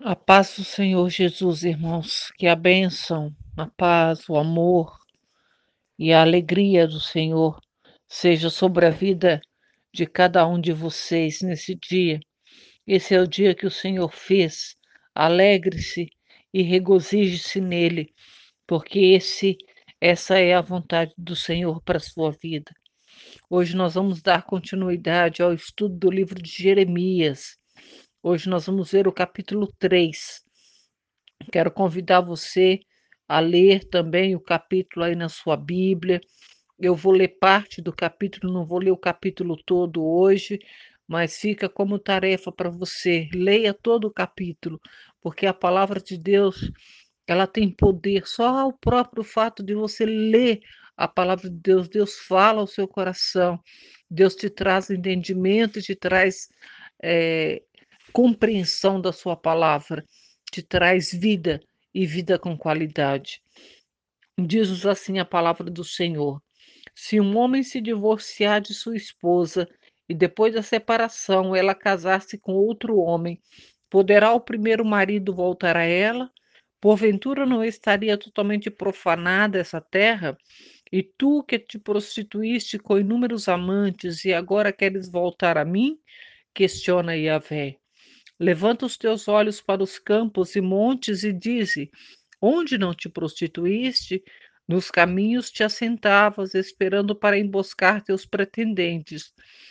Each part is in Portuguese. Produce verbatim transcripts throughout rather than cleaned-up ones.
A paz do Senhor Jesus, irmãos, que a bênção, a paz, o amor e a alegria do Senhor seja sobre a vida de cada um de vocês nesse dia. Esse é o dia que o Senhor fez. Alegre-se e regozije-se nele, porque esse essa é a vontade do Senhor para a sua vida. Hoje nós vamos dar continuidade ao estudo do livro de Jeremias. Hoje nós vamos ver o capítulo três. Quero convidar você a ler também o capítulo aí na sua Bíblia. Eu vou ler parte do capítulo, não vou ler o capítulo todo hoje, mas fica como tarefa para você. Leia todo o capítulo, porque a palavra de Deus, ela tem poder. Só o próprio fato de você ler a palavra de Deus, Deus fala ao seu coração, Deus te traz entendimento, te traz eh, compreensão da sua palavra, te traz vida e vida com qualidade. Diz assim a palavra do Senhor: se um homem se divorciar de sua esposa e depois da separação ela casar-se com outro homem, poderá o primeiro marido voltar a ela? Porventura não estaria totalmente profanada essa terra? E tu que te prostituíste com inúmeros amantes e agora queres voltar a mim? Questiona Yahvé. Levanta os teus olhos para os campos e montes e dize: onde não te prostituíste? Nos caminhos te assentavas, esperando para emboscar teus pretendentes.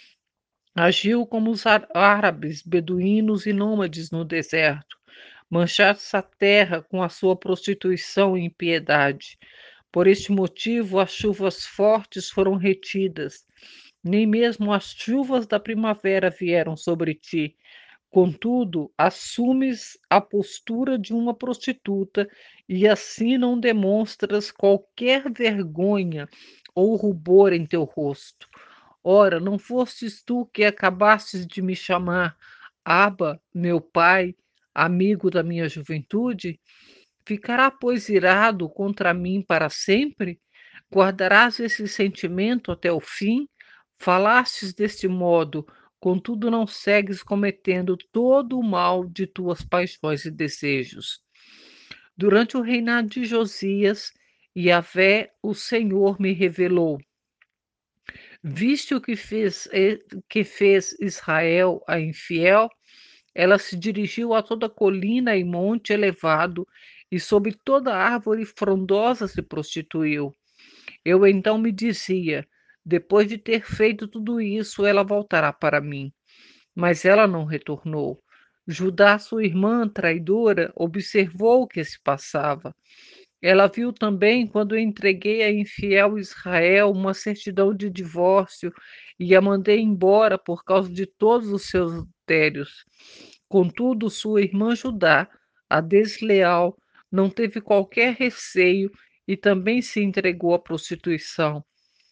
Agiu como os árabes, beduínos e nômades no deserto. Manchaste a terra com a sua prostituição e impiedade. Por este motivo, as chuvas fortes foram retidas. Nem mesmo as chuvas da primavera vieram sobre ti. Contudo, assumes a postura de uma prostituta e assim não demonstras qualquer vergonha ou rubor em teu rosto. Ora, não fostes tu que acabastes de me chamar Abba, meu pai, amigo da minha juventude? Ficará, pois, irado contra mim para sempre? Guardarás esse sentimento até o fim? Falastes deste modo, contudo não segues cometendo todo o mal de tuas paixões e desejos. Durante o reinado de Josias, Yahvé, o Senhor, me revelou: viste o que fez, eh, que fez Israel a infiel? Ela se dirigiu a toda colina e monte elevado, e sob toda árvore frondosa se prostituiu. Eu então me dizia: depois de ter feito tudo isso, ela voltará para mim. Mas ela não retornou. Judá, sua irmã traidora, observou o que se passava. Ela viu também quando entreguei a infiel Israel uma certidão de divórcio e a mandei embora por causa de todos os seus adultérios. Contudo, sua irmã Judá, a desleal, não teve qualquer receio e também se entregou à prostituição.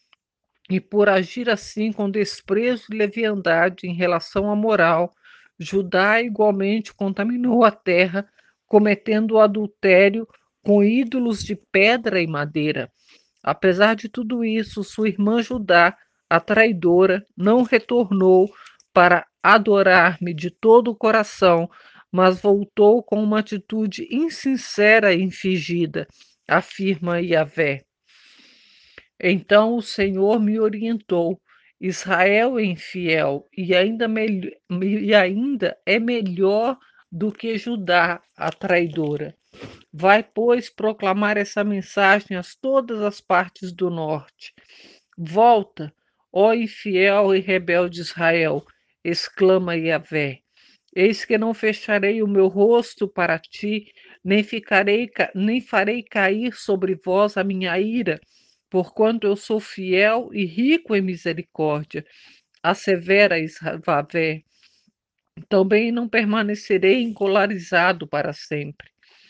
E por agir assim com desprezo e leviandade em relação à moral, Judá igualmente contaminou a terra, cometendo o adultério com ídolos de pedra e madeira. Apesar de tudo isso, sua irmã Judá, a traidora, não retornou para adorar-me de todo o coração, mas voltou com uma atitude insincera e fingida, afirma Yahvé. Então o Senhor me orientou: Israel é infiel e ainda, mel- e ainda é melhor do que Judá, a traidora. Vai, pois, proclamar essa mensagem a todas as partes do norte. Volta, ó infiel e rebelde Israel, exclama Yahvé. Eis que não fecharei o meu rosto para ti, nem ficarei, nem farei cair sobre vós a minha ira, porquanto eu sou fiel e rico em misericórdia, assevera Yahvé. Também não permanecerei encolarizado para sempre.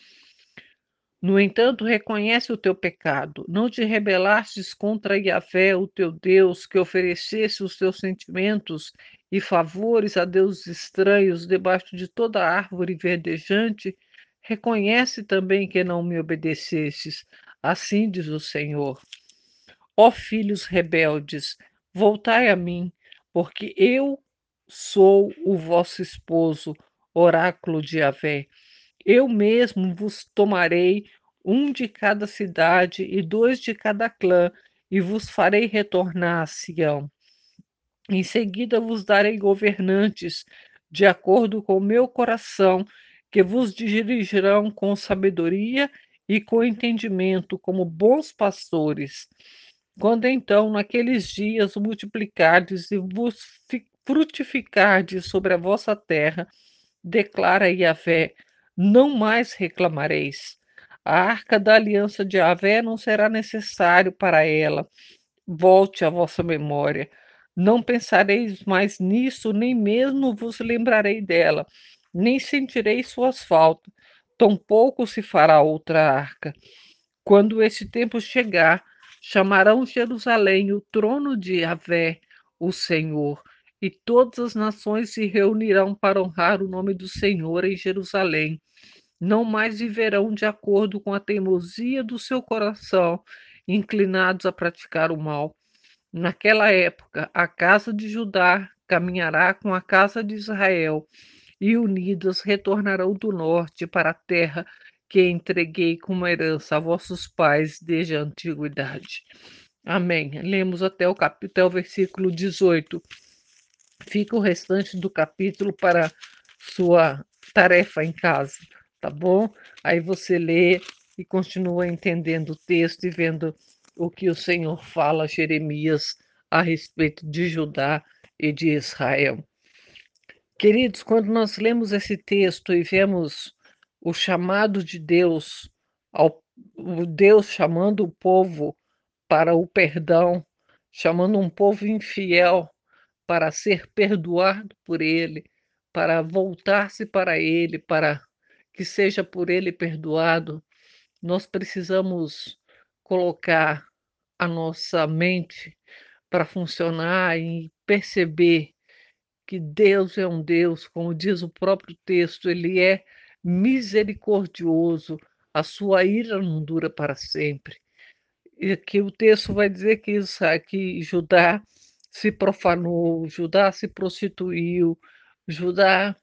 No entanto, reconhece o teu pecado. Não te rebelastes contra Yahvé, o teu Deus, que oferecesse os teus sentimentos e favores a deuses estranhos debaixo de toda árvore verdejante. Reconhece também que não me obedecestes. Assim diz o Senhor. Ó filhos rebeldes, voltai a mim, porque eu sou o vosso esposo, oráculo de Yahvé. Eu mesmo vos tomarei um de cada cidade e dois de cada clã, e vos farei retornar a Sião. Em seguida vos darei governantes, de acordo com o meu coração, que vos dirigirão com sabedoria e com entendimento, como bons pastores. Quando então, naqueles dias, multiplicardes e vos frutificardes sobre a vossa terra, declara Yahvé, não mais reclamareis. A arca da aliança de Yahvé não será necessário para ela. Volte à vossa memória. Não pensareis mais nisso, nem mesmo vos lembrarei dela, nem sentireis suas faltas. Tampouco se fará outra arca. Quando esse tempo chegar, chamarão Jerusalém o trono de Yahvé, o Senhor, e todas as nações se reunirão para honrar o nome do Senhor em Jerusalém. Não mais viverão de acordo com a teimosia do seu coração, inclinados a praticar o mal. Naquela época, a casa de Judá caminhará com a casa de Israel, e unidas retornarão do norte para a terra que entreguei como herança a vossos pais desde a antiguidade. Amém. Lemos até o capítulo, até o versículo dezoito. Fica o restante do capítulo para sua tarefa em casa, tá bom? Aí você lê e continua entendendo o texto e vendo o que o Senhor fala a Jeremias a respeito de Judá e de Israel. Queridos, quando nós lemos esse texto e vemos o chamado de Deus, ao, o Deus chamando o povo para o perdão, chamando um povo infiel para ser perdoado por ele, para voltar-se para ele, para que seja por ele perdoado, nós precisamos colocar a nossa mente para funcionar e perceber que Deus é um Deus, como diz o próprio texto, ele é misericordioso, a sua ira não dura para sempre. E que o texto vai dizer que, isso, que Judá se profanou, Judá se prostituiu, Judá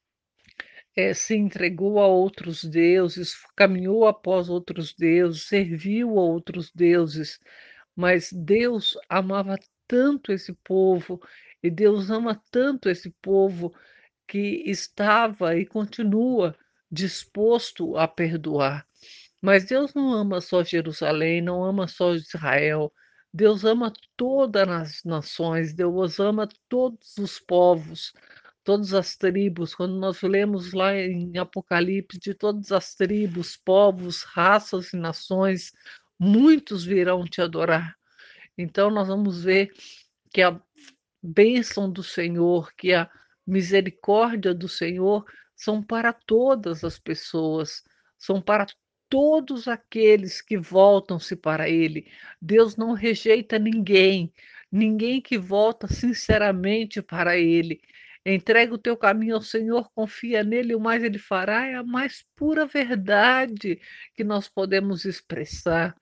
eh, se entregou a outros deuses, caminhou após outros deuses, serviu a outros deuses, mas Deus amava tanto esse povo, e Deus ama tanto esse povo, que estava e continua disposto a perdoar. Mas Deus não ama só Jerusalém, não ama só Israel. Deus ama todas as nações, Deus ama todos os povos, todas as tribos. Quando nós lemos lá em Apocalipse de todas as tribos, povos, raças e nações, muitos virão te adorar. Então nós vamos ver que a bênção do Senhor, que a misericórdia do Senhor são para todas as pessoas, são para todos aqueles que voltam-se para Ele. Deus não rejeita ninguém, ninguém que volta sinceramente para Ele. Entrega o teu caminho ao Senhor, confia nele, o mais Ele fará, é a mais pura verdade que nós podemos expressar.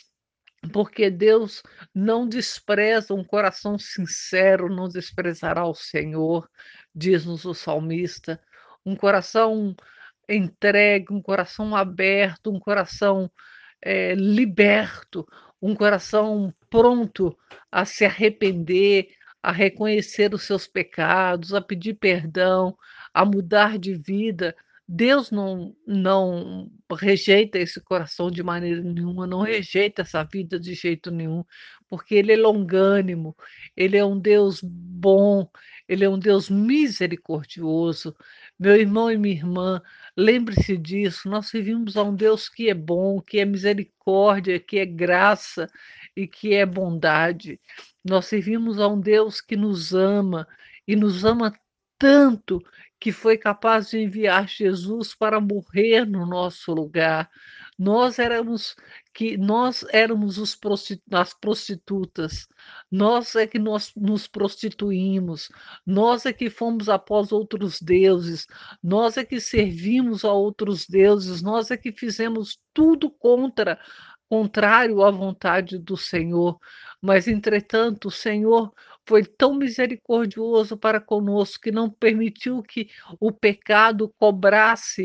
Porque Deus não despreza um coração sincero, não desprezará o Senhor, diz-nos o salmista. Um coração entregue, um coração aberto, um coração eh, liberto, um coração pronto a se arrepender, a reconhecer os seus pecados, a pedir perdão, a mudar de vida. Deus não, não rejeita esse coração de maneira nenhuma, não rejeita essa vida de jeito nenhum, porque Ele é longânimo, Ele é um Deus bom, Ele é um Deus misericordioso. Meu irmão e minha irmã, lembre-se disso, nós servimos a um Deus que é bom, que é misericórdia, que é graça e que é bondade. Nós servimos a um Deus que nos ama e nos ama tanto que foi capaz de enviar Jesus para morrer no nosso lugar. Nós éramos que nós éramos os prosti as prostitutas, nós é que nós nos prostituímos, nós é que fomos após outros deuses, nós é que servimos a outros deuses, nós é que fizemos tudo contra contrário à vontade do Senhor. Mas, entretanto, o Senhor foi tão misericordioso para conosco que não permitiu que o pecado cobrasse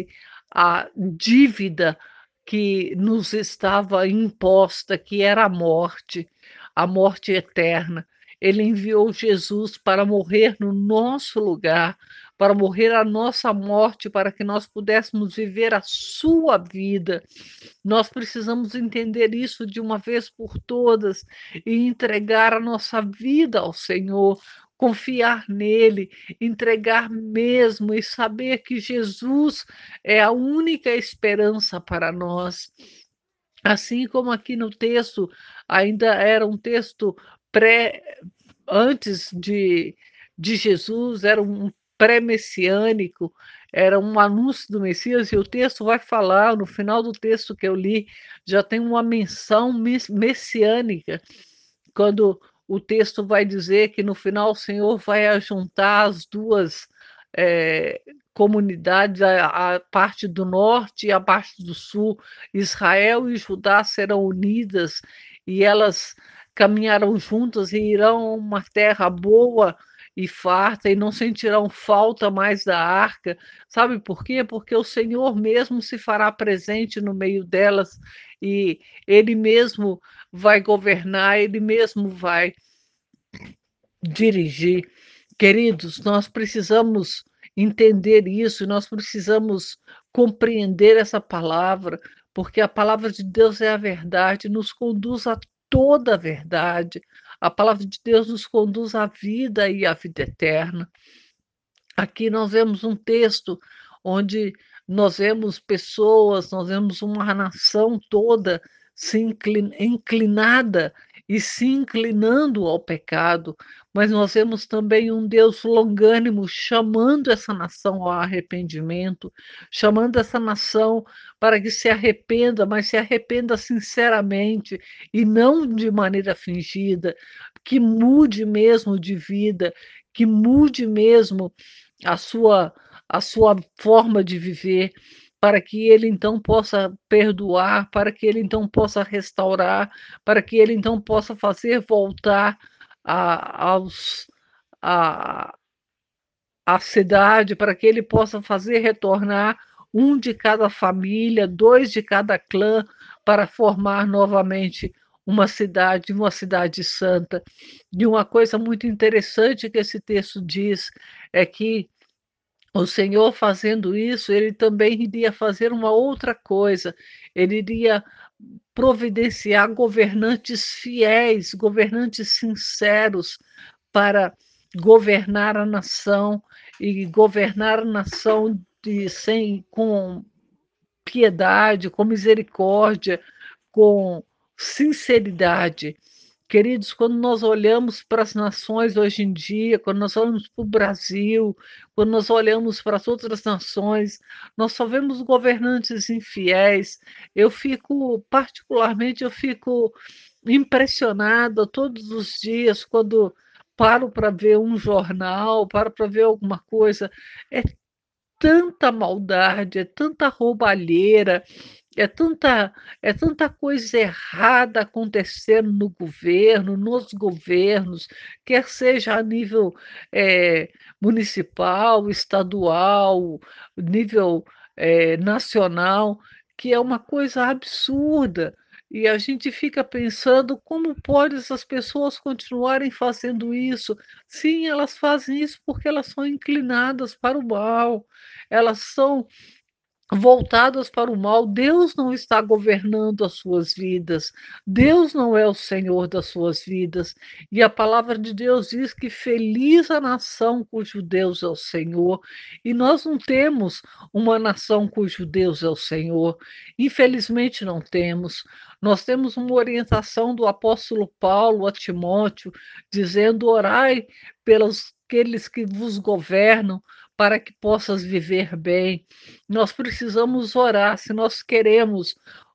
a dívida que nos estava imposta, que era a morte, a morte eterna. Ele enviou Jesus para morrer no nosso lugar, para morrer a nossa morte, para que nós pudéssemos viver a sua vida. Nós precisamos entender isso de uma vez por todas e entregar a nossa vida ao Senhor, confiar nele, entregar mesmo e saber que Jesus é a única esperança para nós. Assim como aqui no texto, ainda era um texto pré antes de de Jesus, era um pré-messiânico, era um anúncio do Messias, e o texto vai falar, no final do texto que eu li, já tem uma menção mes messiânica, quando o texto vai dizer que no final o Senhor vai ajuntar as duas, eh, comunidades, a a parte do norte e a parte do sul, Israel e Judá serão unidas, e elas caminharão juntas e irão a uma terra boa e farta e não sentirão falta mais da arca. Sabe por quê? Porque o Senhor mesmo se fará presente no meio delas e Ele mesmo vai governar, Ele mesmo vai dirigir. Queridos, nós precisamos entender isso, nós precisamos compreender essa palavra, porque a palavra de Deus é a verdade, nos conduz a toda a verdade. A palavra de Deus nos conduz à vida e à vida eterna. Aqui nós vemos um texto onde nós vemos pessoas, nós vemos uma nação toda se inclin inclinada e se inclinando ao pecado, mas nós vemos também um Deus longânimo chamando essa nação ao arrependimento, chamando essa nação para que se arrependa, mas se arrependa sinceramente e não de maneira fingida, que mude mesmo de vida, que mude mesmo a sua a sua forma de viver, para que ele então possa perdoar, para que ele então possa restaurar, para que ele então possa fazer voltar a aos a a cidade, para que ele possa fazer retornar um de cada família, dois de cada clã, para formar novamente uma cidade, uma cidade santa. E uma coisa muito interessante que esse texto diz é que o Senhor fazendo isso, ele também iria fazer uma outra coisa, ele iria providenciar governantes fiéis, governantes sinceros para governar a nação e governar a nação de sem com piedade, com misericórdia, com sinceridade. Queridos, quando nós olhamos para as nações hoje em dia, quando nós olhamos para o Brasil, quando nós olhamos para as outras nações, nós só vemos governantes infiéis. Eu fico, particularmente, eu fico impressionada todos os dias quando paro para ver um jornal, paro para ver alguma coisa. É tanta maldade, é tanta roubalheira, é tanta é tanta coisa errada acontecendo no governo, nos governos, quer seja a nível, eh, municipal, estadual, nível, eh, nacional, que é uma coisa absurda. E a gente fica pensando como pode essas pessoas continuarem fazendo isso. Sim, elas fazem isso porque elas são inclinadas para o mal, elas são voltadas para o mal. Deus não está governando as suas vidas, Deus não é o Senhor das suas vidas, e a palavra de Deus diz que feliz a nação cujo Deus é o Senhor, e nós não temos uma nação cujo Deus é o Senhor, infelizmente não temos. Nós temos uma orientação do apóstolo Paulo a Timóteo, dizendo: "Orai pelos aqueles que vos governam, para que possas viver bem". Nós precisamos orar, se nós queremos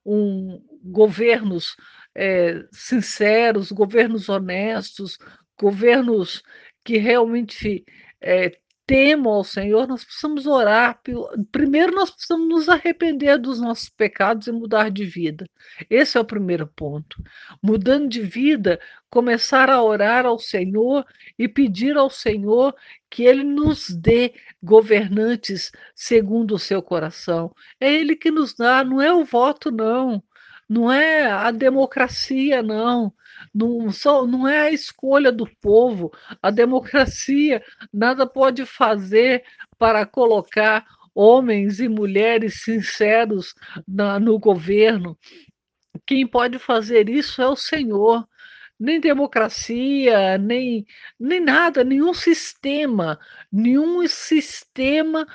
um governos, eh, sinceros, governos honestos, governos que realmente, eh, temam ao Senhor, nós precisamos orar. Primeiro, nós precisamos nos arrepender dos nossos pecados e mudar de vida. Esse é o primeiro ponto. Mudando de vida, começar a orar ao Senhor e pedir ao Senhor que Ele nos dê governantes segundo o seu coração. É Ele que nos dá, não é o voto, não. Não é a democracia, não. Não, só, não é a escolha do povo. A democracia nada pode fazer para colocar homens e mulheres sinceros na, no governo. Quem pode fazer isso é o Senhor. Nem democracia, nem, nem nada, nenhum sistema, nenhum sistema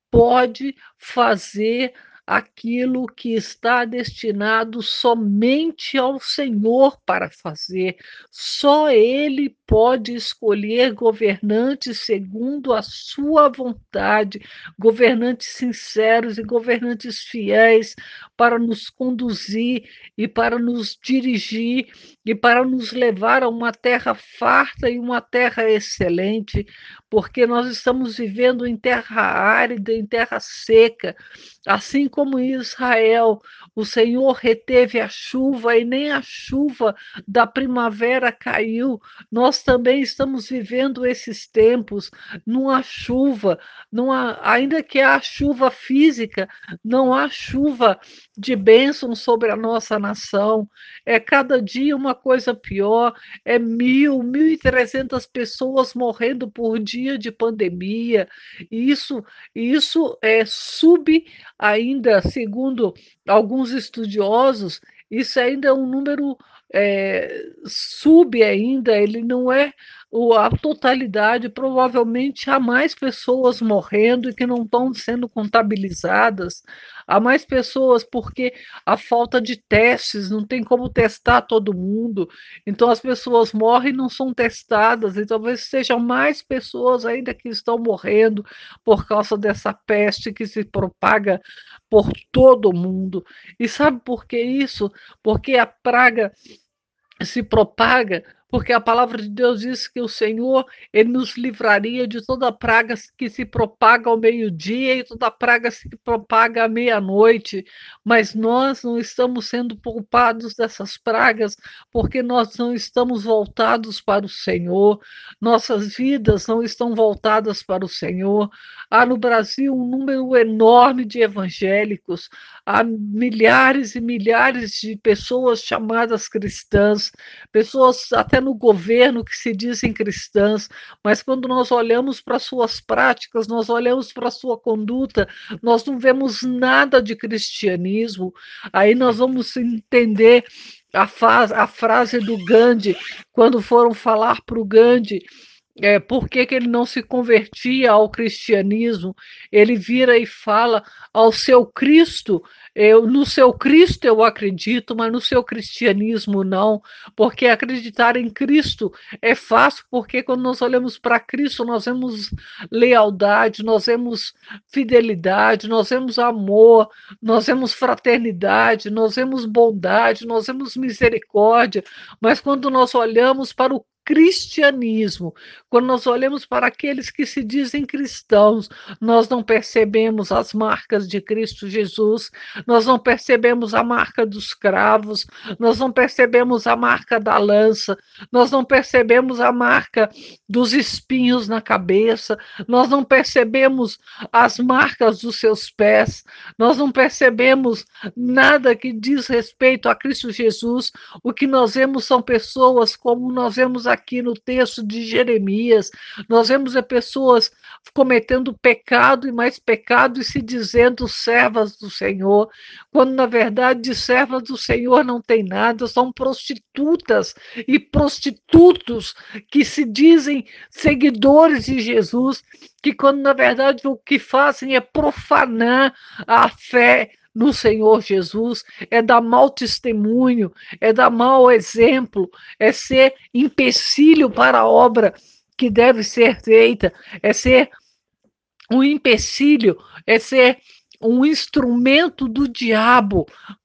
pode fazer aquilo que está destinado somente ao Senhor para fazer. Só Ele pode escolher governantes segundo a sua vontade, governantes sinceros e governantes fiéis para nos conduzir e para nos dirigir e para nos levar a uma terra farta e uma terra excelente, porque nós estamos vivendo em terra árida, em terra seca, assim como em Israel, o Senhor reteve a chuva e nem a chuva da primavera caiu. Nós também estamos vivendo esses tempos, não há chuva, não há, ainda que há chuva física, não há chuva de bênção sobre a nossa nação. É cada dia uma coisa pior, é mil, mil e trezentas pessoas morrendo por dia de pandemia. E isso, isso é sub ainda, segundo alguns estudiosos, isso ainda é um número é, sub ainda, ele não é a totalidade, provavelmente há mais pessoas morrendo e que não estão sendo contabilizadas, há mais pessoas porque a falta de testes, não tem como testar todo mundo, então as pessoas morrem e não são testadas, e talvez sejam mais pessoas ainda que estão morrendo por causa dessa peste que se propaga por todo o mundo. E sabe por que isso? Porque a praga se propaga, porque a palavra de Deus diz que o Senhor, Ele nos livraria de toda praga que se propaga ao meio-dia e toda praga que se propaga à meia-noite, mas nós não estamos sendo poupados dessas pragas, porque nós não estamos voltados para o Senhor, nossas vidas não estão voltadas para o Senhor. Há no Brasil um número enorme de evangélicos, há milhares e milhares de pessoas chamadas cristãs, pessoas até no governo que se dizem cristãs, mas quando nós olhamos para suas práticas, nós olhamos para sua conduta, nós não vemos nada de cristianismo. Aí nós vamos entender a, a frase do Gandhi, quando foram falar para o Gandhi é, por que, que ele não se convertia ao cristianismo, ele vira e fala ao seu Cristo, eu, no seu Cristo eu acredito, mas no seu cristianismo não, porque acreditar em Cristo é fácil, porque quando nós olhamos para Cristo, nós vemos lealdade, nós vemos fidelidade, nós vemos amor, nós vemos fraternidade, nós vemos bondade, nós vemos misericórdia, mas quando nós olhamos para o cristianismo, quando nós olhamos para aqueles que se dizem cristãos, nós não percebemos as marcas de Cristo Jesus, nós não percebemos a marca dos cravos, nós não percebemos a marca da lança, nós não percebemos a marca dos espinhos na cabeça, nós não percebemos as marcas dos seus pés, nós não percebemos nada que diz respeito a Cristo Jesus. O que nós vemos são pessoas como nós vemos aqui no texto de Jeremias, nós vemos pessoas cometendo pecado e mais pecado e se dizendo servas do Senhor, quando na verdade de servas do Senhor não tem nada, são prostitutas e prostitutos que se dizem seguidores de Jesus, que quando na verdade o que fazem é profanar a fé no Senhor Jesus, é dar mau testemunho, é dar mau exemplo, é ser empecilho para a obra que deve ser feita, é ser um empecilho, é ser um instrumento do diabo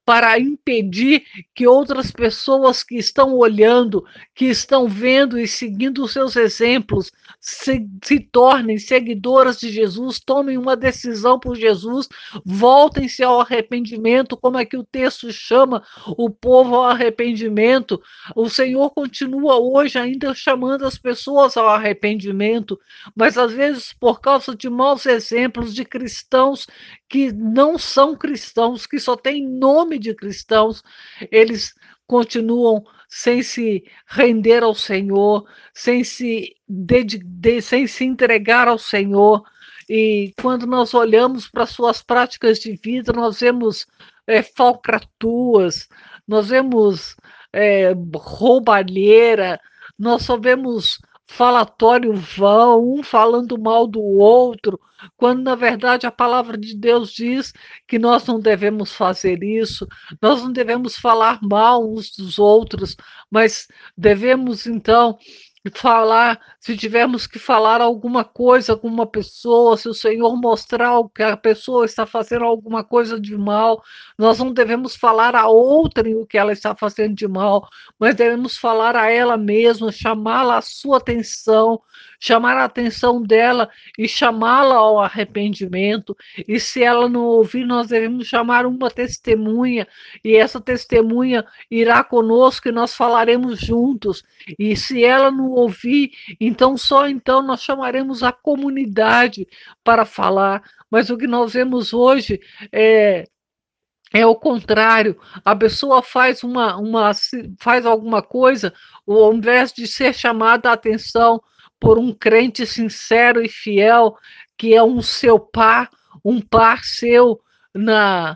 para impedir que outras pessoas que estão olhando, que estão vendo e seguindo os seus exemplos, se, se tornem seguidoras de Jesus, tomem uma decisão por Jesus, voltem-se ao arrependimento, como é que o texto chama o povo ao arrependimento. O Senhor continua hoje ainda chamando as pessoas ao arrependimento, mas às vezes por causa de maus exemplos de cristãos que não são cristãos, que só têm nome de cristãos, eles continuam sem se render ao Senhor, sem se, de, sem se entregar ao Senhor. E quando nós olhamos para suas práticas de vida, nós vemos é, falcatruas, nós vemos é, roubalheira, nós só vemos falatório vão, um falando mal do outro, quando na verdade a palavra de Deus diz que nós não devemos fazer isso, nós não devemos falar mal uns dos outros, mas devemos então falar, se tivermos que falar alguma coisa com uma pessoa, se o Senhor mostrar que a pessoa está fazendo alguma coisa de mal, nós não devemos falar a outrem o que ela está fazendo de mal, mas devemos falar a ela mesma, chamá-la à sua atenção, chamar a atenção dela e chamá-la ao arrependimento. E se ela não ouvir, nós devemos chamar uma testemunha, e essa testemunha irá conosco e nós falaremos juntos. E se ela não ouvir, então só então nós chamaremos a comunidade para falar. Mas o que nós vemos hoje é É o contrário, a pessoa faz, uma, uma, faz alguma coisa, ao invés de ser chamada a atenção por um crente sincero e fiel, que é um seu par, um par seu na,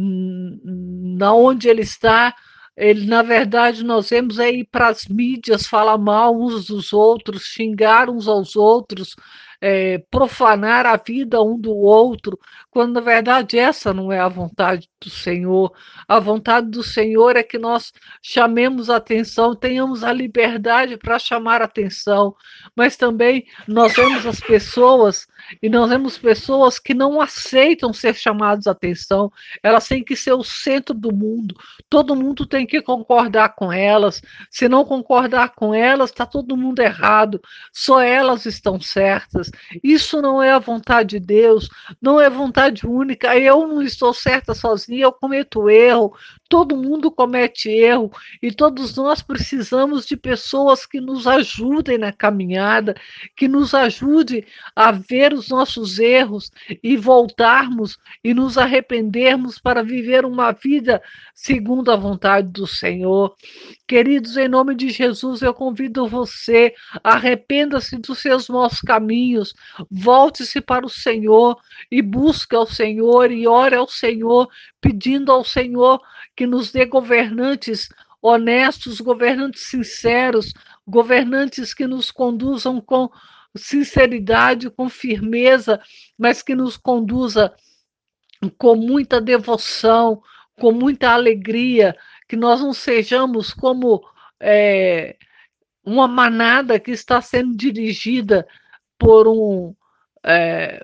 na onde ele está, ele, na verdade, nós vemos aí para as mídias falar mal uns dos outros, xingar uns aos outros, é, profanar a vida um do outro, quando na verdade essa não é a vontade do Senhor. A vontade do Senhor é que nós chamemos a atenção, tenhamos a liberdade para chamar a atenção, mas também nós vemos as pessoas, e nós vemos pessoas que não aceitam ser chamadas a atenção, elas têm que ser o centro do mundo, todo mundo tem que concordar com elas, se não concordar com elas, está todo mundo errado, só elas estão certas. Isso não é a vontade de Deus, não é vontade única. Eu não estou certa sozinha, eu cometo erro, todo mundo comete erro, e todos nós precisamos de pessoas que nos ajudem na caminhada, que nos ajude a ver os nossos erros e voltarmos e nos arrependermos para viver uma vida segundo a vontade do Senhor. Queridos, em nome de Jesus, eu convido você, arrependa-se dos seus maus caminhos, volte-se para o Senhor e busque ao Senhor e ore ao Senhor, pedindo ao Senhor que nos dê governantes honestos, governantes sinceros, governantes que nos conduzam com sinceridade, com firmeza, mas que nos conduza com muita devoção, com muita alegria, que nós não sejamos como é, uma manada que está sendo dirigida por um, é,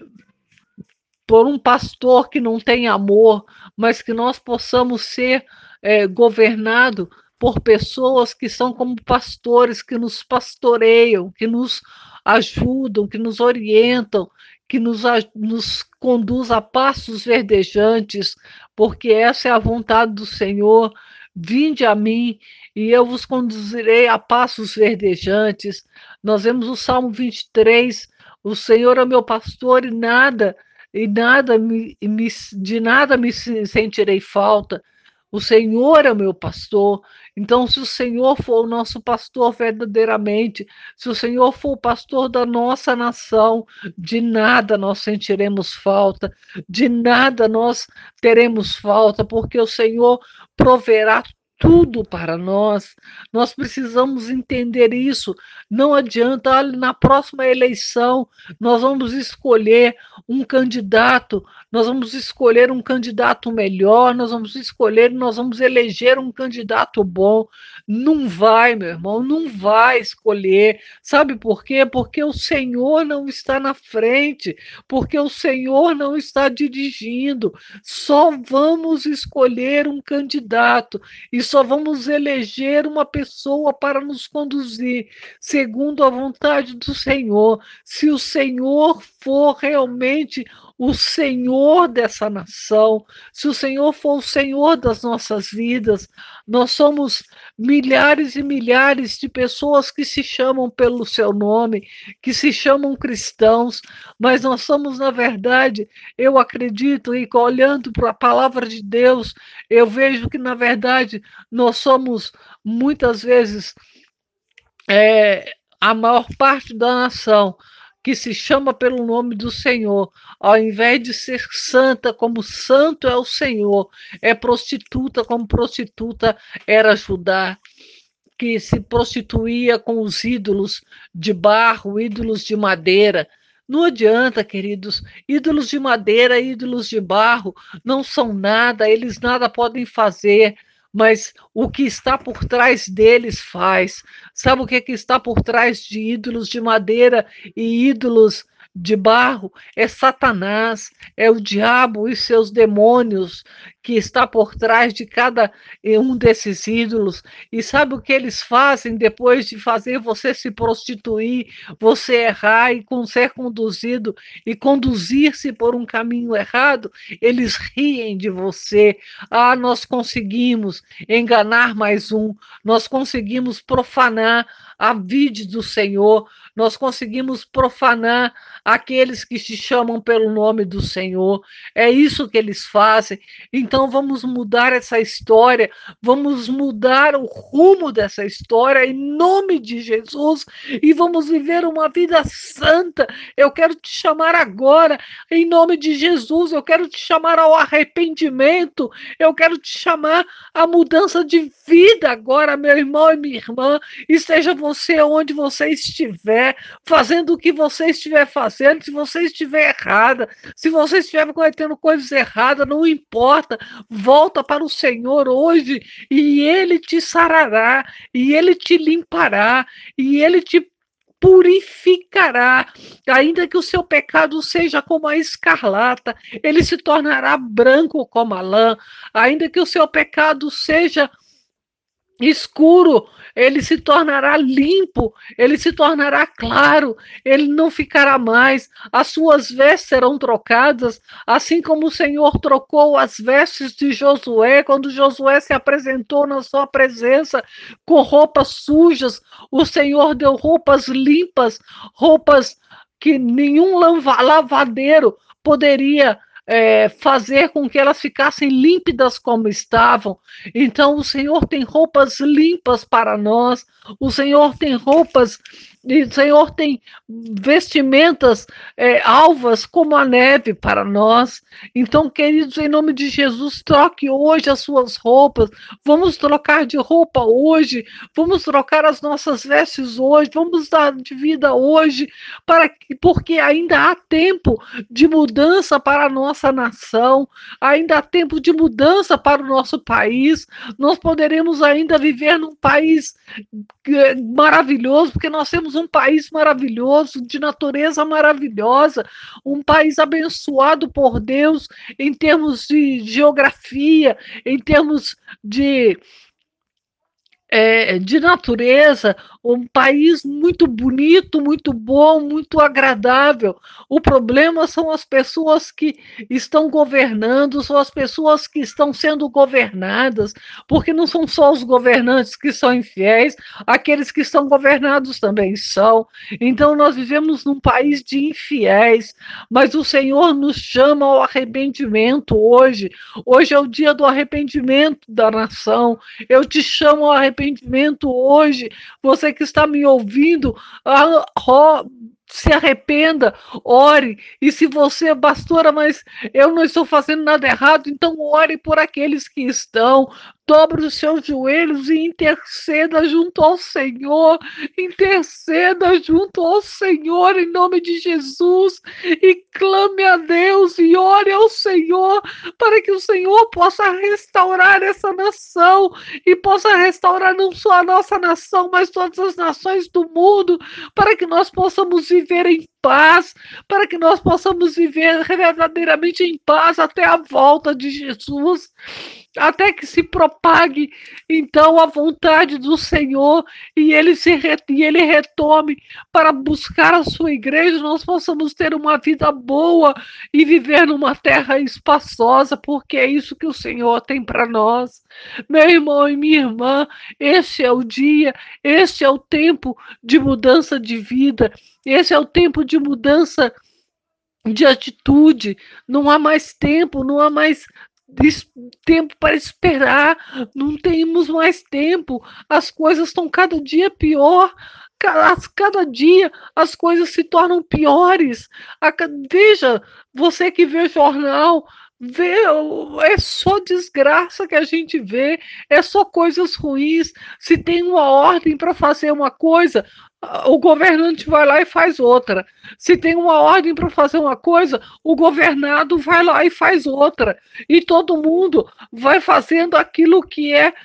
por um pastor que não tem amor, mas que nós possamos ser é, governados por pessoas que são como pastores, que nos pastoreiam, que nos ajudam, que nos orientam, que nos, nos conduz a passos verdejantes, porque essa é a vontade do Senhor. Vinde a mim e eu vos conduzirei a passos verdejantes. Nós vemos o Salmo vinte e três, o Senhor é meu pastor e nada, e nada me, me, de nada me sentirei falta. O Senhor é o meu pastor. Então, se o Senhor for o nosso pastor verdadeiramente, se o Senhor for o pastor da nossa nação, de nada nós sentiremos falta, de nada nós teremos falta, porque o Senhor proverá tudo para nós. Nós precisamos entender isso. Não adianta, olha, na próxima eleição, nós vamos escolher um candidato, nós vamos escolher um candidato melhor, nós vamos escolher, nós vamos eleger um candidato bom. Não vai, meu irmão, não vai escolher. Sabe por quê? Porque o Senhor não está na frente, porque o Senhor não está dirigindo. Só vamos escolher um candidato e só vamos eleger uma pessoa para nos conduzir segundo a vontade do Senhor. Se o Senhor for realmente o Senhor dessa nação, se o Senhor for o Senhor das nossas vidas, nós somos milhares e milhares de pessoas que se chamam pelo seu nome, que se chamam cristãos, mas nós somos, na verdade, eu acredito, e olhando para a palavra de Deus, eu vejo que, na verdade, nós somos muitas vezes é, a maior parte da nação que se chama pelo nome do Senhor, ao invés de ser santa como santo é o Senhor, é prostituta como prostituta era Judá, que se prostituía com os ídolos de barro, ídolos de madeira. Não adianta, queridos, ídolos de madeira, ídolos de barro não são nada, eles nada podem fazer, mas o que está por trás deles faz. Sabe o que, que está por trás de ídolos de madeira e ídolos de barro? É Satanás, é o diabo e seus demônios que está por trás de cada um desses ídolos. E sabe o que eles fazem depois de fazer você se prostituir, você errar e ser conduzido e conduzir-se por um caminho errado? Eles riem de você. Ah, nós conseguimos enganar mais um, nós conseguimos profanar a vide do Senhor, nós conseguimos profanar aqueles que se chamam pelo nome do Senhor. É isso que eles fazem. Então vamos mudar essa história, vamos mudar o rumo dessa história em nome de Jesus e vamos viver uma vida santa. Eu quero te chamar agora, em nome de Jesus, eu quero te chamar ao arrependimento, eu quero te chamar à mudança de vida agora, meu irmão e minha irmã, esteja você onde você estiver, fazendo o que você estiver fazendo, se você estiver errada, se você estiver cometendo coisas erradas, não importa, volta para o Senhor hoje e Ele te sarará, e Ele te limpará, e Ele te purificará, ainda que o seu pecado seja como a escarlata, ele se tornará branco como a lã, ainda que o seu pecado seja escuro, ele se tornará limpo, ele se tornará claro, ele não ficará mais, as suas vestes serão trocadas, assim como o Senhor trocou as vestes de Josué, quando Josué se apresentou na sua presença com roupas sujas, o Senhor deu roupas limpas, roupas que nenhum lavadeiro poderia É, fazer com que elas ficassem límpidas como estavam. Então o Senhor tem roupas limpas para nós, o Senhor tem roupas, e o Senhor tem vestimentas é, alvas como a neve para nós. Então, queridos, em nome de Jesus, troque hoje as suas roupas, vamos trocar de roupa hoje, vamos trocar as nossas vestes hoje, vamos dar de vida hoje, para que, porque ainda há tempo de mudança para a nossa nação, ainda há tempo de mudança para o nosso país, nós poderemos ainda viver num país maravilhoso, porque nós temos um país maravilhoso, de natureza maravilhosa, um país abençoado por Deus em termos de geografia, em termos de É, de natureza, um país muito bonito, muito bom, muito agradável. O problema são as pessoas que estão governando, são as pessoas que estão sendo governadas, porque não são só os governantes que são infiéis, aqueles que são governados também são. Então nós vivemos num país de infiéis, mas o Senhor nos chama ao arrependimento hoje. Hoje é o dia do arrependimento da nação. Eu te chamo ao arrependimento arrependimento hoje, você que está me ouvindo, se arrependa, ore, e se você, pastora, mas eu não estou fazendo nada errado, então ore por aqueles que estão, dobre os seus joelhos e interceda junto ao Senhor, interceda junto ao Senhor em nome de Jesus e clame a Deus e ore ao Senhor para que o Senhor possa restaurar essa nação e possa restaurar não só a nossa nação, mas todas as nações do mundo, para que nós possamos viver em paz, para que nós possamos viver verdadeiramente em paz até a volta de Jesus, até que se propague então a vontade do Senhor e ele se e ele retome para buscar a sua igreja, nós possamos ter uma vida boa e viver numa terra espaçosa, porque é isso que o Senhor tem para nós. Meu irmão e minha irmã, este é o dia, este é o tempo de mudança de vida, esse é o tempo de mudança de atitude, não há mais tempo, não há mais tempo para esperar, não temos mais tempo, as coisas estão cada dia pior, cada, cada dia as coisas se tornam piores. A, veja, você que vê jornal, vê, é só desgraça que a gente vê, é só coisas ruins. Se tem uma ordem para fazer uma coisa, o governante vai lá e faz outra. Se tem uma ordem para fazer uma coisa, o governado vai lá e faz outra. E todo mundo vai fazendo aquilo que é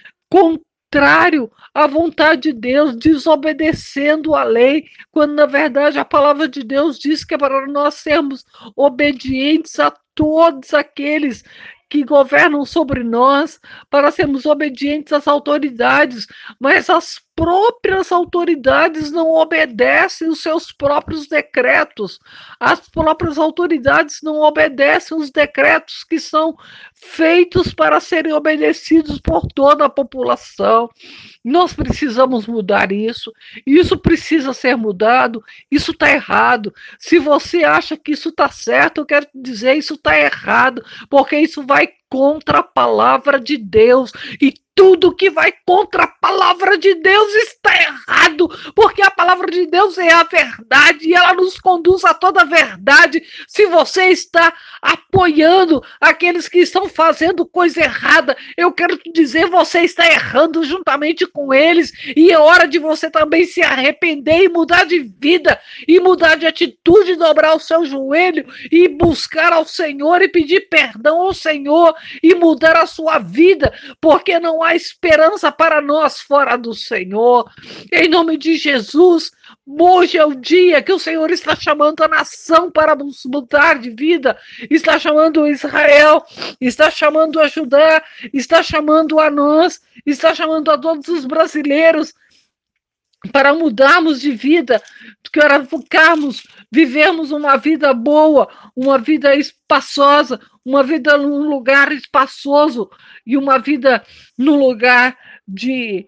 contrário à vontade de Deus, desobedecendo a lei, quando na verdade a palavra de Deus diz que é para nós sermos obedientes a todos aqueles que governam sobre nós, para sermos obedientes às autoridades, mas as próprias autoridades não obedecem os seus próprios decretos, as próprias autoridades não obedecem os decretos que são feitos para serem obedecidos por toda a população. Nós precisamos mudar isso, isso precisa ser mudado, isso está errado. Se você acha que isso está certo, eu quero te dizer, isso está errado, porque isso vai contra a palavra de Deus, e tudo que vai contra a palavra de Deus está errado, porque a palavra de Deus é a verdade e ela nos conduz a toda a verdade. Se você está apoiando aqueles que estão fazendo coisa errada, eu quero te dizer, você está errando juntamente com eles, e é hora de você também se arrepender e mudar de vida, e mudar de atitude, dobrar o seu joelho e buscar ao Senhor e pedir perdão ao Senhor e mudar a sua vida, porque não há esperança para nós fora do Senhor. Em nome de Jesus, hoje é o dia que o Senhor está chamando a nação para mudar de vida, está chamando Israel, está chamando a Judá, está chamando a nós, está chamando a todos os brasileiros para mudarmos de vida, para ficarmos, vivermos uma vida boa, uma vida espaçosa, uma vida num lugar espaçoso e uma vida num lugar de,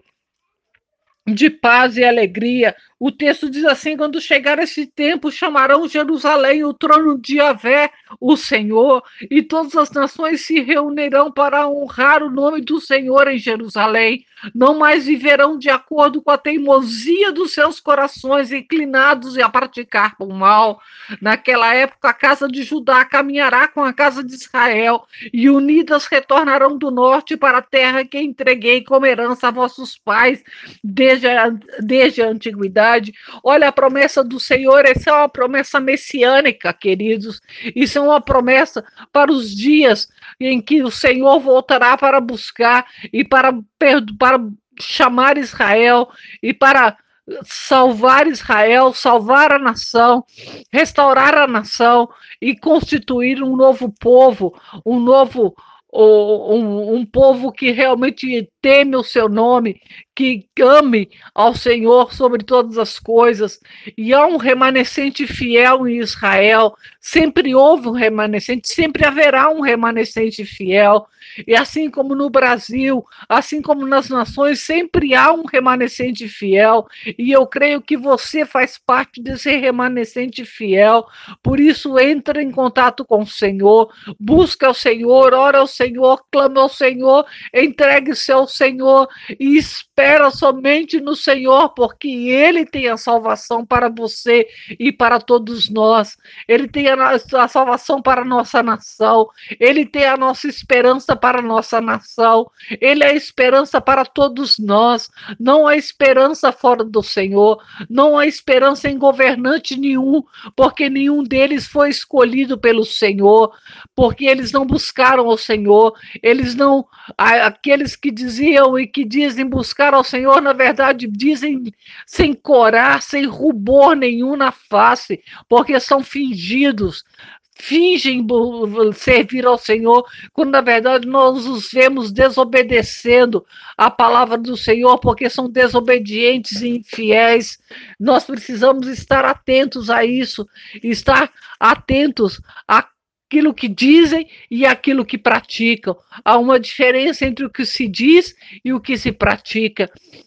de paz e alegria. O texto diz assim: quando chegar esse tempo, chamarão Jerusalém o trono de Yahvé, o Senhor, e todas as nações se reunirão para honrar o nome do Senhor em Jerusalém. Não mais viverão de acordo com a teimosia dos seus corações, inclinados a praticar o mal. Naquela época, a casa de Judá caminhará com a casa de Israel, e unidas retornarão do norte para a terra que entreguei como herança a vossos pais desde a, desde a antiguidade. Olha a promessa do Senhor, essa é uma promessa messiânica, queridos. Isso é uma promessa para os dias em que o Senhor voltará para buscar e para, para chamar Israel e para salvar Israel, salvar a nação, restaurar a nação e constituir um novo povo, um novo um, um povo que realmente teme o seu nome, que ame ao Senhor sobre todas as coisas. E há um remanescente fiel em Israel, sempre houve um remanescente, sempre haverá um remanescente fiel. E assim como no Brasil, assim como nas nações, sempre há um remanescente fiel, e eu creio que você faz parte desse remanescente fiel. Por isso, entra em contato com o Senhor, busca o Senhor, ora ao Senhor, clama ao Senhor, entregue-se ao Senhor e espere espera somente no Senhor, porque Ele tem a salvação para você e para todos nós. Ele tem a, a salvação para a nossa nação. Ele tem a nossa esperança para a nossa nação. Ele é a esperança para todos nós. Não há esperança fora do Senhor. Não há esperança em governante nenhum, porque nenhum deles foi escolhido pelo Senhor, porque eles não buscaram o Senhor. Eles não, aqueles que diziam e que dizem buscar ao Senhor, na verdade dizem sem coragem, sem rubor nenhum na face, porque são fingidos, fingem servir ao Senhor, quando na verdade nós os vemos desobedecendo a palavra do Senhor, porque são desobedientes e infiéis. Nós precisamos estar atentos a isso, estar atentos a aquilo que dizem e aquilo que praticam. Há uma diferença entre o que se diz e o que se pratica.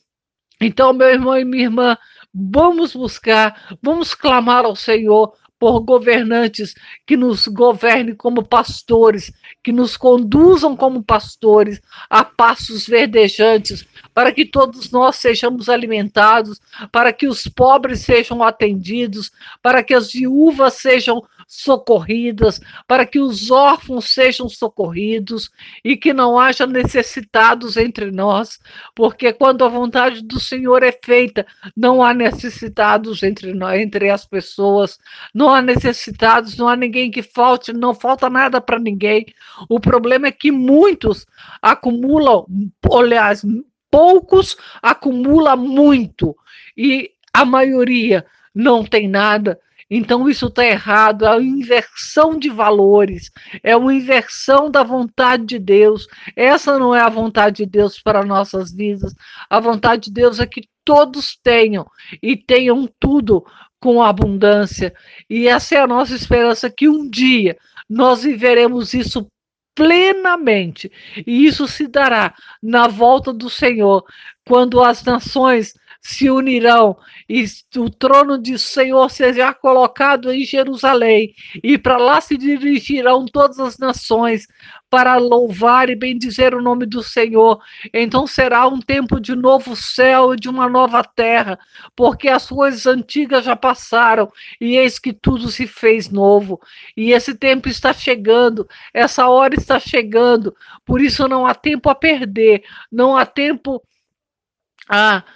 Então, meu irmão e minha irmã, vamos buscar, vamos clamar ao Senhor por governantes que nos governem como pastores, que nos conduzam como pastores a pastos verdejantes, para que todos nós sejamos alimentados, para que os pobres sejam atendidos, para que as viúvas sejam socorridas, para que os órfãos sejam socorridos e que não haja necessitados entre nós, porque quando a vontade do Senhor é feita, não há necessitados entre nós, entre as pessoas, não há necessitados, não há ninguém que falte, não falta nada para ninguém. O problema é que muitos acumulam, aliás, poucos acumulam muito e a maioria não tem nada. Então isso está errado, é uma inversão de valores, é uma inversão da vontade de Deus. Essa não é a vontade de Deus para nossas vidas. A vontade de Deus é que todos tenham e tenham tudo com abundância. E essa é a nossa esperança, que um dia nós viveremos isso plenamente. E isso se dará na volta do Senhor, quando as nações se unirão e o trono do Senhor seja colocado em Jerusalém, e para lá se dirigirão todas as nações para louvar e bendizer o nome do Senhor. Então será um tempo de novo céu e de uma nova terra, porque as coisas antigas já passaram e eis que tudo se fez novo. E esse tempo está chegando, essa hora está chegando, por isso não há tempo a perder, não há tempo a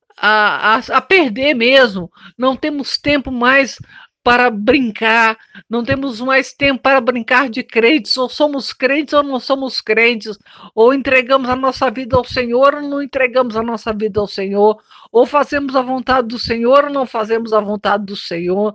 A, a, a perder mesmo. Não temos tempo mais para brincar, não temos mais tempo para brincar de crentes, ou somos crentes ou não somos crentes, ou entregamos a nossa vida ao Senhor ou não entregamos a nossa vida ao Senhor, ou fazemos a vontade do Senhor ou não fazemos a vontade do Senhor.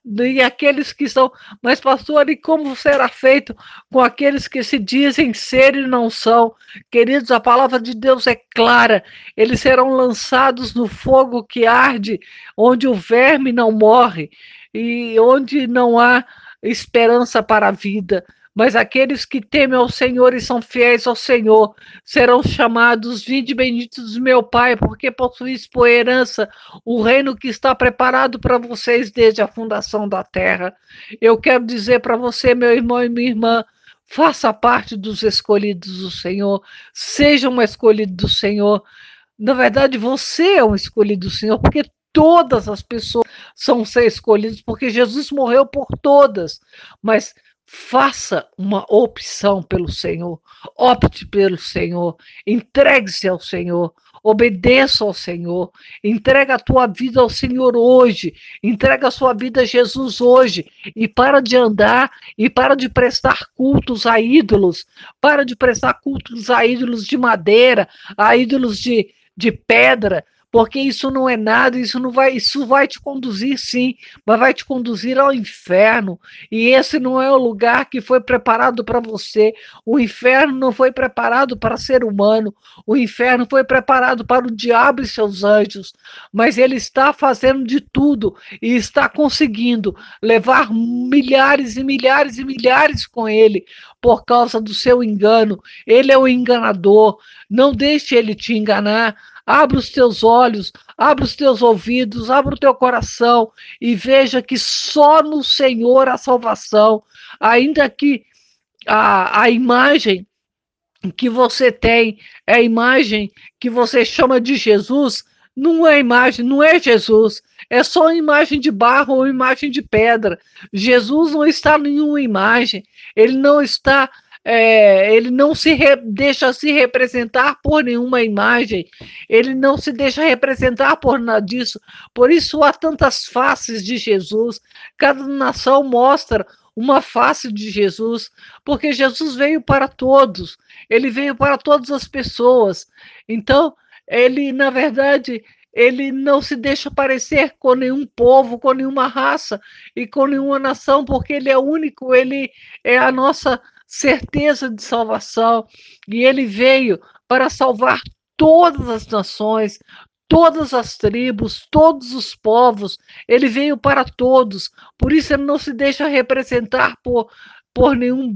E aqueles que são, mas pastor, e como será feito com aqueles que se dizem ser e não são? Queridos, a palavra de Deus é clara, eles serão lançados no fogo que arde, onde o verme não morre, e onde não há esperança para a vida. Mas aqueles que temem ao Senhor e são fiéis ao Senhor serão chamados: vinde benditos do meu Pai, porque possuís por herança o reino que está preparado para vocês desde a fundação da terra. Eu quero dizer para você, meu irmão e minha irmã, faça parte dos escolhidos do Senhor, seja um escolhido do Senhor. Na verdade, você é um escolhido do Senhor, porque todas as pessoas são ser escolhidas, porque Jesus morreu por todas. Mas faça uma opção pelo Senhor, opte pelo Senhor, entregue-se ao Senhor, obedeça ao Senhor, entrega a tua vida ao Senhor hoje, entrega a sua vida a Jesus hoje, e para de andar e para de prestar cultos a ídolos, para de prestar cultos a ídolos de madeira, a ídolos de, de pedra, porque isso não é nada, isso não vai, isso vai te conduzir sim, mas vai te conduzir ao inferno, e esse não é o lugar que foi preparado para você. O inferno não foi preparado para ser humano, o inferno foi preparado para o diabo e seus anjos, mas ele está fazendo de tudo e está conseguindo levar milhares e milhares e milhares com ele, por causa do seu engano. Ele é o enganador, não deixe ele te enganar. Abra os teus olhos, abra os teus ouvidos, abra o teu coração e veja que só no Senhor há salvação. Ainda que a, a imagem que você tem, é a imagem que você chama de Jesus, não é imagem, não é Jesus, é só imagem de barro ou imagem de pedra. Jesus não está em nenhuma imagem, ele não está, é, ele não se re, deixa se representar por nenhuma imagem, ele não se deixa representar por nada disso. Por isso há tantas faces de Jesus, cada nação mostra uma face de Jesus, porque Jesus veio para todos. Ele veio para todas as pessoas. Então, ele, na verdade, ele não se deixa parecer com nenhum povo, com nenhuma raça e com nenhuma nação, porque ele é único, ele é a nossa certeza de salvação. E ele veio para salvar todas as nações, todas as tribos, todos os povos. Ele veio para todos. Por isso ele não se deixa representar por, por nenhum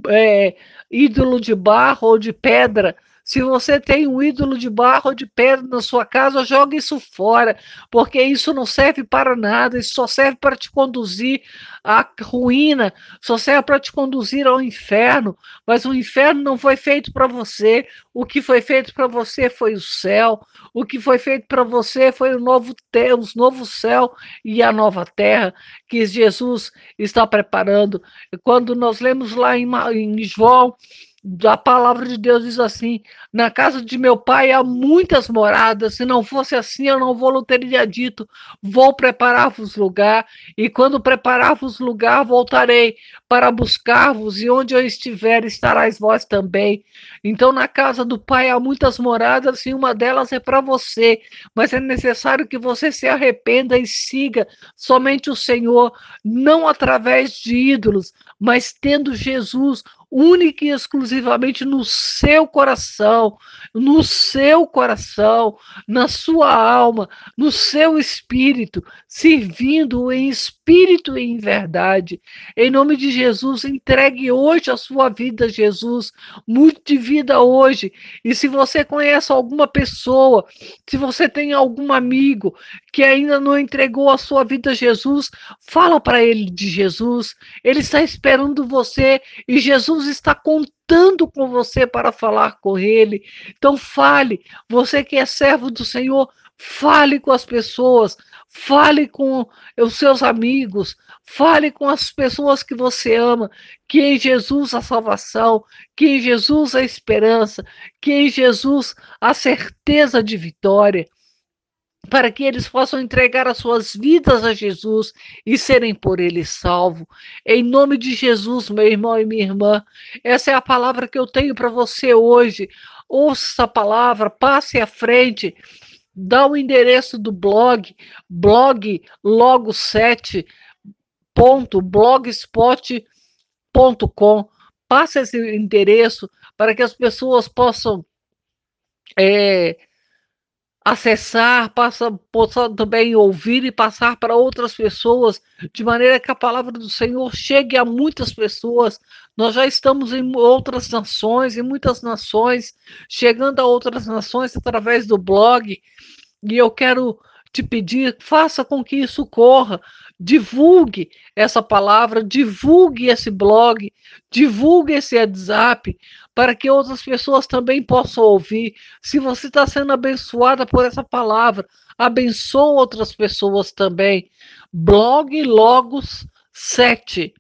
é, ídolo de barro ou de pedra. Se você tem um ídolo de barro ou de pedra na sua casa, jogue isso fora, porque isso não serve para nada, isso só serve para te conduzir à ruína, só serve para te conduzir ao inferno, mas o inferno não foi feito para você, o que foi feito para você foi o céu, o que foi feito para você foi o novo, te- o novo céu e a nova terra que Jesus está preparando. Quando nós lemos lá em, em João, a palavra de Deus diz assim: na casa de meu pai há muitas moradas, se não fosse assim eu não vou teria dito, vou preparar-vos lugar, e quando preparar-vos lugar voltarei para buscar-vos, e onde eu estiver estarás vós também. Então na casa do pai há muitas moradas e uma delas é para você, mas é necessário que você se arrependa e siga somente o Senhor, não através de ídolos, mas tendo Jesus única e exclusivamente no seu coração, no seu coração, na sua alma, no seu espírito, servindo em espírito e em verdade. Em nome de Jesus, entregue hoje a sua vida a Jesus, mude de vida hoje. E se você conhece alguma pessoa, se você tem algum amigo que ainda não entregou a sua vida a Jesus, fala para ele de Jesus. Ele está esperando você e Jesus está contando com você para falar com ele. Então fale, você que é servo do Senhor, fale com as pessoas, fale com os seus amigos, fale com as pessoas que você ama, que em Jesus a salvação, que em Jesus a esperança, que em Jesus a certeza de vitória, para que eles possam entregar as suas vidas a Jesus e serem por ele salvos. Em nome de Jesus, meu irmão e minha irmã, essa é a palavra que eu tenho para você hoje. Ouça essa palavra, passe à frente, dá o endereço do blog, blog logo sete ponto blogspot ponto com. Passe esse endereço para que as pessoas possam é, acessar, passa, possa também ouvir e passar para outras pessoas, de maneira que a palavra do Senhor chegue a muitas pessoas. Nós já estamos em outras nações, em muitas nações, chegando a outras nações através do blog, e eu quero te pedir, faça com que isso corra, divulgue essa palavra, divulgue esse blog, divulgue esse WhatsApp, para que outras pessoas também possam ouvir. Se você está sendo abençoada por essa palavra, abençoe outras pessoas também. Blog logos sete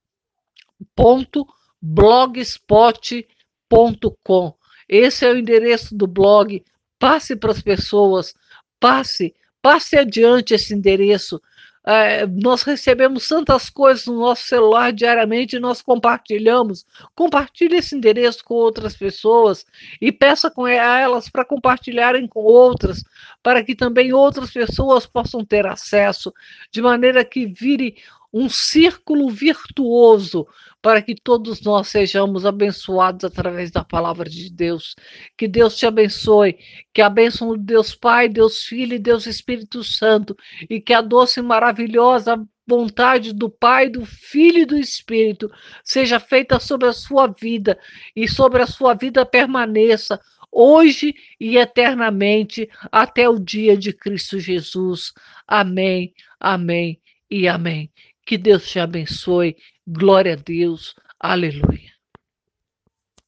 ponto blogspot ponto com. Esse é o endereço do blog. Passe para as pessoas, passe, passe adiante esse endereço. É, nós recebemos tantas coisas no nosso celular diariamente e nós compartilhamos. Compartilhe esse endereço com outras pessoas e peça com elas para compartilharem com outras, para que também outras pessoas possam ter acesso, de maneira que vire um círculo virtuoso para que todos nós sejamos abençoados através da palavra de Deus. Que Deus te abençoe, que a bênção de Deus Pai, Deus Filho e Deus Espírito Santo, e que a doce e maravilhosa vontade do Pai, do Filho e do Espírito seja feita sobre a sua vida e sobre a sua vida permaneça hoje e eternamente até o dia de Cristo Jesus. Amém, amém e amém. Que Deus te abençoe. Glória a Deus. Aleluia.